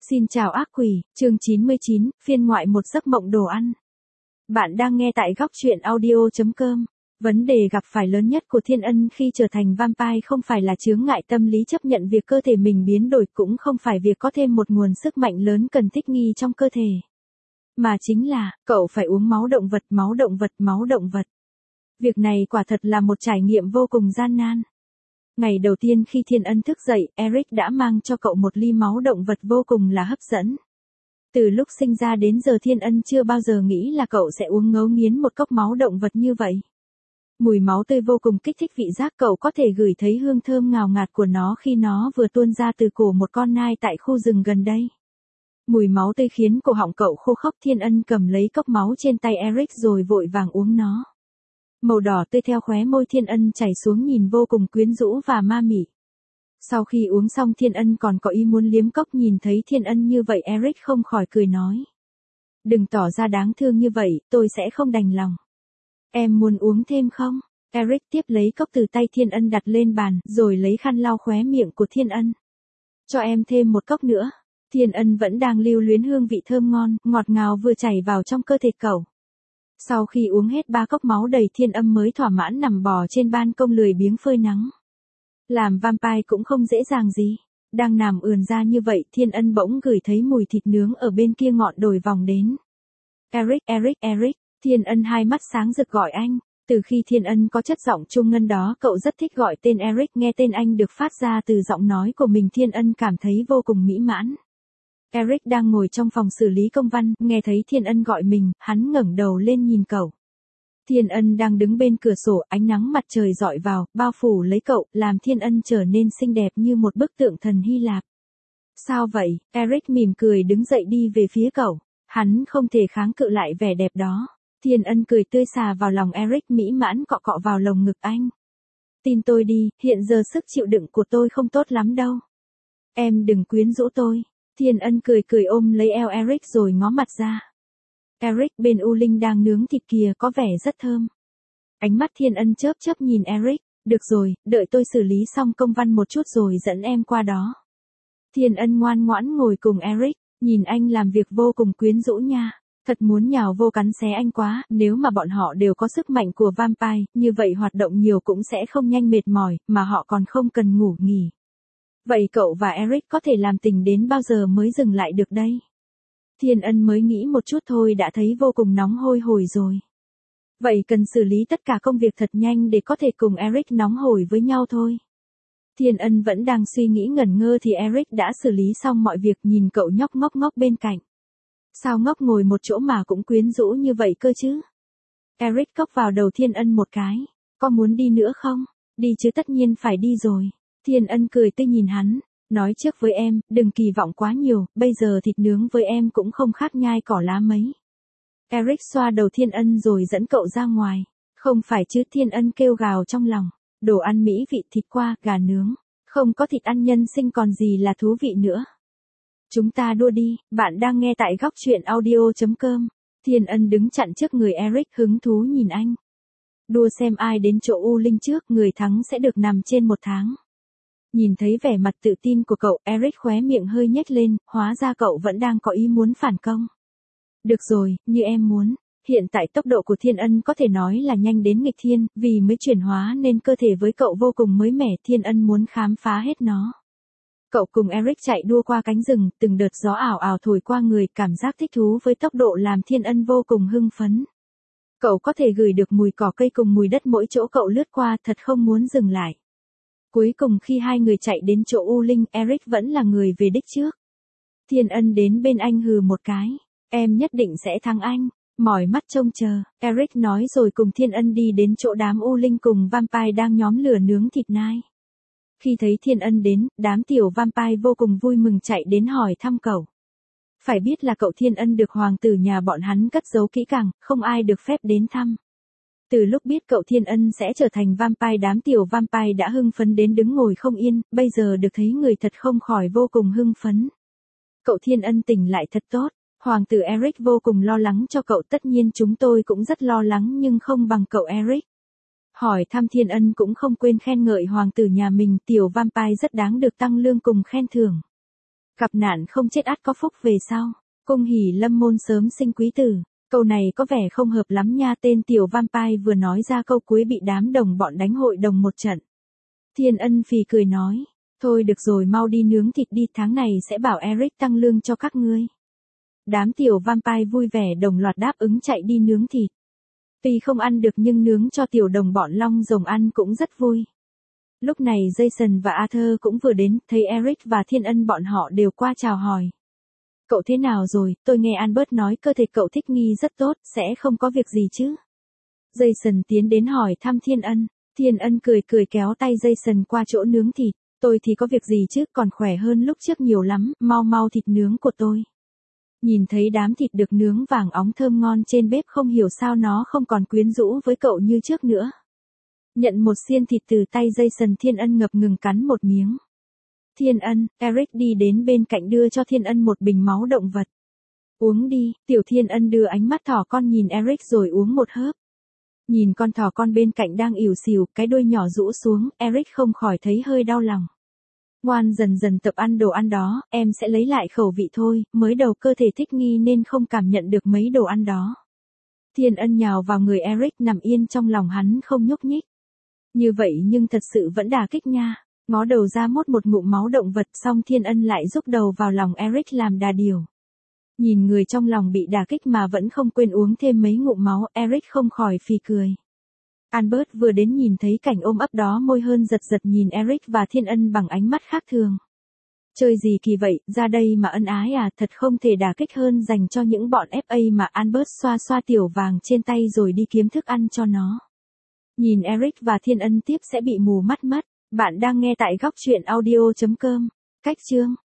Xin chào ác quỷ, chương 99, phiên ngoại một giấc mộng đồ ăn. Bạn đang nghe tại góc truyện audio.com. Vấn đề gặp phải lớn nhất của Thiên Ân khi trở thành vampire không phải là chướng ngại tâm lý chấp nhận việc cơ thể mình biến đổi, cũng không phải việc có thêm một nguồn sức mạnh lớn cần thích nghi trong cơ thể. Mà chính là, cậu phải uống máu động vật, máu động vật, máu động vật. Việc này quả thật là một trải nghiệm vô cùng gian nan. Ngày đầu tiên khi Thiên Ân thức dậy, Eric đã mang cho cậu một ly máu động vật vô cùng là hấp dẫn. Từ lúc sinh ra đến giờ Thiên Ân chưa bao giờ nghĩ là cậu sẽ uống ngấu nghiến một cốc máu động vật như vậy. Mùi máu tươi vô cùng kích thích vị giác, cậu có thể ngửi thấy hương thơm ngào ngạt của nó khi nó vừa tuôn ra từ cổ một con nai tại khu rừng gần đây. Mùi máu tươi khiến cổ họng cậu khô khốc. Thiên Ân cầm lấy cốc máu trên tay Eric rồi vội vàng uống nó. Màu đỏ tươi theo khóe môi Thiên Ân chảy xuống, nhìn vô cùng quyến rũ và ma mị. Sau khi uống xong Thiên Ân còn có ý muốn liếm cốc, nhìn thấy Thiên Ân như vậy Eric không khỏi cười nói. Đừng tỏ ra đáng thương như vậy, tôi sẽ không đành lòng. Em muốn uống thêm không? Eric tiếp lấy cốc từ tay Thiên Ân đặt lên bàn, rồi lấy khăn lau khóe miệng của Thiên Ân. Cho em thêm một cốc nữa. Thiên Ân vẫn đang lưu luyến hương vị thơm ngon, ngọt ngào vừa chảy vào trong cơ thể cậu. Sau khi uống hết 3 cốc máu đầy, Thiên Ân mới thỏa mãn nằm bò trên ban công lười biếng phơi nắng. Làm vampire cũng không dễ dàng gì. Đang nằm ườn ra như vậy, Thiên Ân bỗng ngửi thấy mùi thịt nướng ở bên kia ngọn đồi vòng đến. Eric, Eric, Eric, Thiên Ân hai mắt sáng rực gọi anh. Từ khi Thiên Ân có chất giọng trung ngân đó, cậu rất thích gọi tên Eric. Nghe tên anh được phát ra từ giọng nói của mình, Thiên Ân cảm thấy vô cùng mỹ mãn. Eric đang ngồi trong phòng xử lý công văn, nghe thấy Thiên Ân gọi mình, hắn ngẩng đầu lên nhìn cậu. Thiên Ân đang đứng bên cửa sổ, ánh nắng mặt trời rọi vào, bao phủ lấy cậu, làm Thiên Ân trở nên xinh đẹp như một bức tượng thần Hy Lạp. Sao vậy? Eric mỉm cười đứng dậy đi về phía cậu. Hắn không thể kháng cự lại vẻ đẹp đó. Thiên Ân cười tươi xà vào lòng Eric, mỹ mãn cọ cọ vào lồng ngực anh. Tin tôi đi, hiện giờ sức chịu đựng của tôi không tốt lắm đâu. Em đừng quyến rũ tôi. Thiên Ân cười cười ôm lấy eo Eric rồi ngó mặt ra. Eric, bên U Linh đang nướng thịt kìa, có vẻ rất thơm. Ánh mắt Thiên Ân chớp chớp nhìn Eric. Được rồi, đợi tôi xử lý xong công văn một chút rồi dẫn em qua đó. Thiên Ân ngoan ngoãn ngồi cùng Eric, nhìn anh làm việc vô cùng quyến rũ nha. Thật muốn nhào vô cắn xé anh quá. Nếu mà bọn họ đều có sức mạnh của vampire, như vậy hoạt động nhiều cũng sẽ không nhanh mệt mỏi, mà họ còn không cần ngủ nghỉ. Vậy cậu và Eric có thể làm tình đến bao giờ mới dừng lại được đây? Thiên Ân mới nghĩ một chút thôi đã thấy vô cùng nóng hôi hổi rồi. Vậy cần xử lý tất cả công việc thật nhanh để có thể cùng Eric nóng hổi với nhau thôi. Thiên Ân vẫn đang suy nghĩ ngẩn ngơ thì Eric đã xử lý xong mọi việc, nhìn cậu nhóc ngốc ngốc bên cạnh. Sao ngốc ngồi một chỗ mà cũng quyến rũ như vậy cơ chứ? Eric cốc vào đầu Thiên Ân một cái. Có muốn đi nữa không? Đi chứ, tất nhiên phải đi rồi. Thiên Ân cười tươi nhìn hắn, nói trước với em, đừng kỳ vọng quá nhiều, bây giờ thịt nướng với em cũng không khác nhai cỏ lá mấy. Eric xoa đầu Thiên Ân rồi dẫn cậu ra ngoài. Không phải chứ, Thiên Ân kêu gào trong lòng, đồ ăn mỹ vị, thịt qua, gà nướng, không có thịt ăn nhân sinh còn gì là thú vị nữa. Chúng ta đua đi, bạn đang nghe tại góc truyện audio.com. Thiên Ân đứng chặn trước người Eric, hứng thú nhìn anh. Đua xem ai đến chỗ U Linh trước, người thắng sẽ được nằm trên 1 tháng. Nhìn thấy vẻ mặt tự tin của cậu, Eric khóe miệng hơi nhếch lên, hóa ra cậu vẫn đang có ý muốn phản công. Được rồi, như em muốn. Hiện tại tốc độ của Thiên Ân có thể nói là nhanh đến nghịch thiên, vì mới chuyển hóa nên cơ thể với cậu vô cùng mới mẻ, Thiên Ân muốn khám phá hết nó. Cậu cùng Eric chạy đua qua cánh rừng, từng đợt gió ảo ảo thổi qua người, cảm giác thích thú với tốc độ làm Thiên Ân vô cùng hưng phấn. Cậu có thể ngửi được mùi cỏ cây cùng mùi đất mỗi chỗ cậu lướt qua, thật không muốn dừng lại. Cuối cùng khi hai người chạy đến chỗ U Linh, Eric vẫn là người về đích trước. Thiên Ân đến bên anh hừ một cái. Em nhất định sẽ thắng anh. Mỏi mắt trông chờ, Eric nói rồi cùng Thiên Ân đi đến chỗ đám U Linh cùng vampire đang nhóm lửa nướng thịt nai. Khi thấy Thiên Ân đến, đám tiểu vampire vô cùng vui mừng chạy đến hỏi thăm cậu. Phải biết là cậu Thiên Ân được hoàng tử nhà bọn hắn cất giấu kỹ càng, không ai được phép đến thăm. Từ lúc biết cậu Thiên Ân sẽ trở thành vampire, đám tiểu vampire đã hưng phấn đến đứng ngồi không yên, bây giờ được thấy người thật không khỏi vô cùng hưng phấn. Cậu Thiên Ân tỉnh lại thật tốt, hoàng tử Eric vô cùng lo lắng cho cậu, tất nhiên chúng tôi cũng rất lo lắng nhưng không bằng cậu Eric. Hỏi thăm Thiên Ân cũng không quên khen ngợi hoàng tử nhà mình, tiểu vampire rất đáng được tăng lương cùng khen thưởng. Gặp nạn không chết ắt có phúc về sau. Cung hỉ lâm môn sớm sinh quý tử. Câu này có vẻ không hợp lắm nha, tên tiểu vampire vừa nói ra câu cuối bị đám đồng bọn đánh hội đồng một trận. Thiên Ân phì cười nói, thôi được rồi mau đi nướng thịt đi, tháng này sẽ bảo Eric tăng lương cho các ngươi. Đám tiểu vampire vui vẻ đồng loạt đáp ứng chạy đi nướng thịt. Tuy không ăn được nhưng nướng cho tiểu đồng bọn long rồng ăn cũng rất vui. Lúc này Jason và Arthur cũng vừa đến, thấy Eric và Thiên Ân bọn họ đều qua chào hỏi. Cậu thế nào rồi, tôi nghe Albert nói cơ thể cậu thích nghi rất tốt, sẽ không có việc gì chứ. Jason tiến đến hỏi thăm Thiên Ân. Thiên Ân cười cười kéo tay Jason qua chỗ nướng thịt. Tôi thì có việc gì chứ, còn khỏe hơn lúc trước nhiều lắm, mau thịt nướng của tôi. Nhìn thấy đám thịt được nướng vàng óng thơm ngon trên bếp không hiểu sao nó không còn quyến rũ với cậu như trước nữa. Nhận một xiên thịt từ tay Jason, Thiên Ân ngập ngừng cắn một miếng. Thiên Ân, Eric đi đến bên cạnh đưa cho Thiên Ân một bình máu động vật. Uống đi, tiểu Thiên Ân đưa ánh mắt thỏ con nhìn Eric rồi uống một hớp. Nhìn con thỏ con bên cạnh đang ỉu xìu, cái đuôi nhỏ rũ xuống, Eric không khỏi thấy hơi đau lòng. Ngoan dần dần tập ăn đồ ăn đó, em sẽ lấy lại khẩu vị thôi, mới đầu cơ thể thích nghi nên không cảm nhận được mấy đồ ăn đó. Thiên Ân nhào vào người Eric nằm yên trong lòng hắn không nhúc nhích. Như vậy nhưng thật sự vẫn đả kích nha. Ngó đầu ra mốt một ngụm máu động vật xong Thiên Ân lại rúc đầu vào lòng Eric làm đà điểu. Nhìn người trong lòng bị đả kích mà vẫn không quên uống thêm mấy ngụm máu, Eric không khỏi phì cười. Albert vừa đến nhìn thấy cảnh ôm ấp đó môi hơn giật nhìn Eric và Thiên Ân bằng ánh mắt khác thường. Chơi gì kỳ vậy, ra đây mà ân ái à, thật không thể đả kích hơn dành cho những bọn FA mà. Albert xoa xoa tiểu vàng trên tay rồi đi kiếm thức ăn cho nó. Nhìn Eric và Thiên Ân tiếp sẽ bị mù mắt mất. Bạn đang nghe tại góc truyện audio.com. Cách chương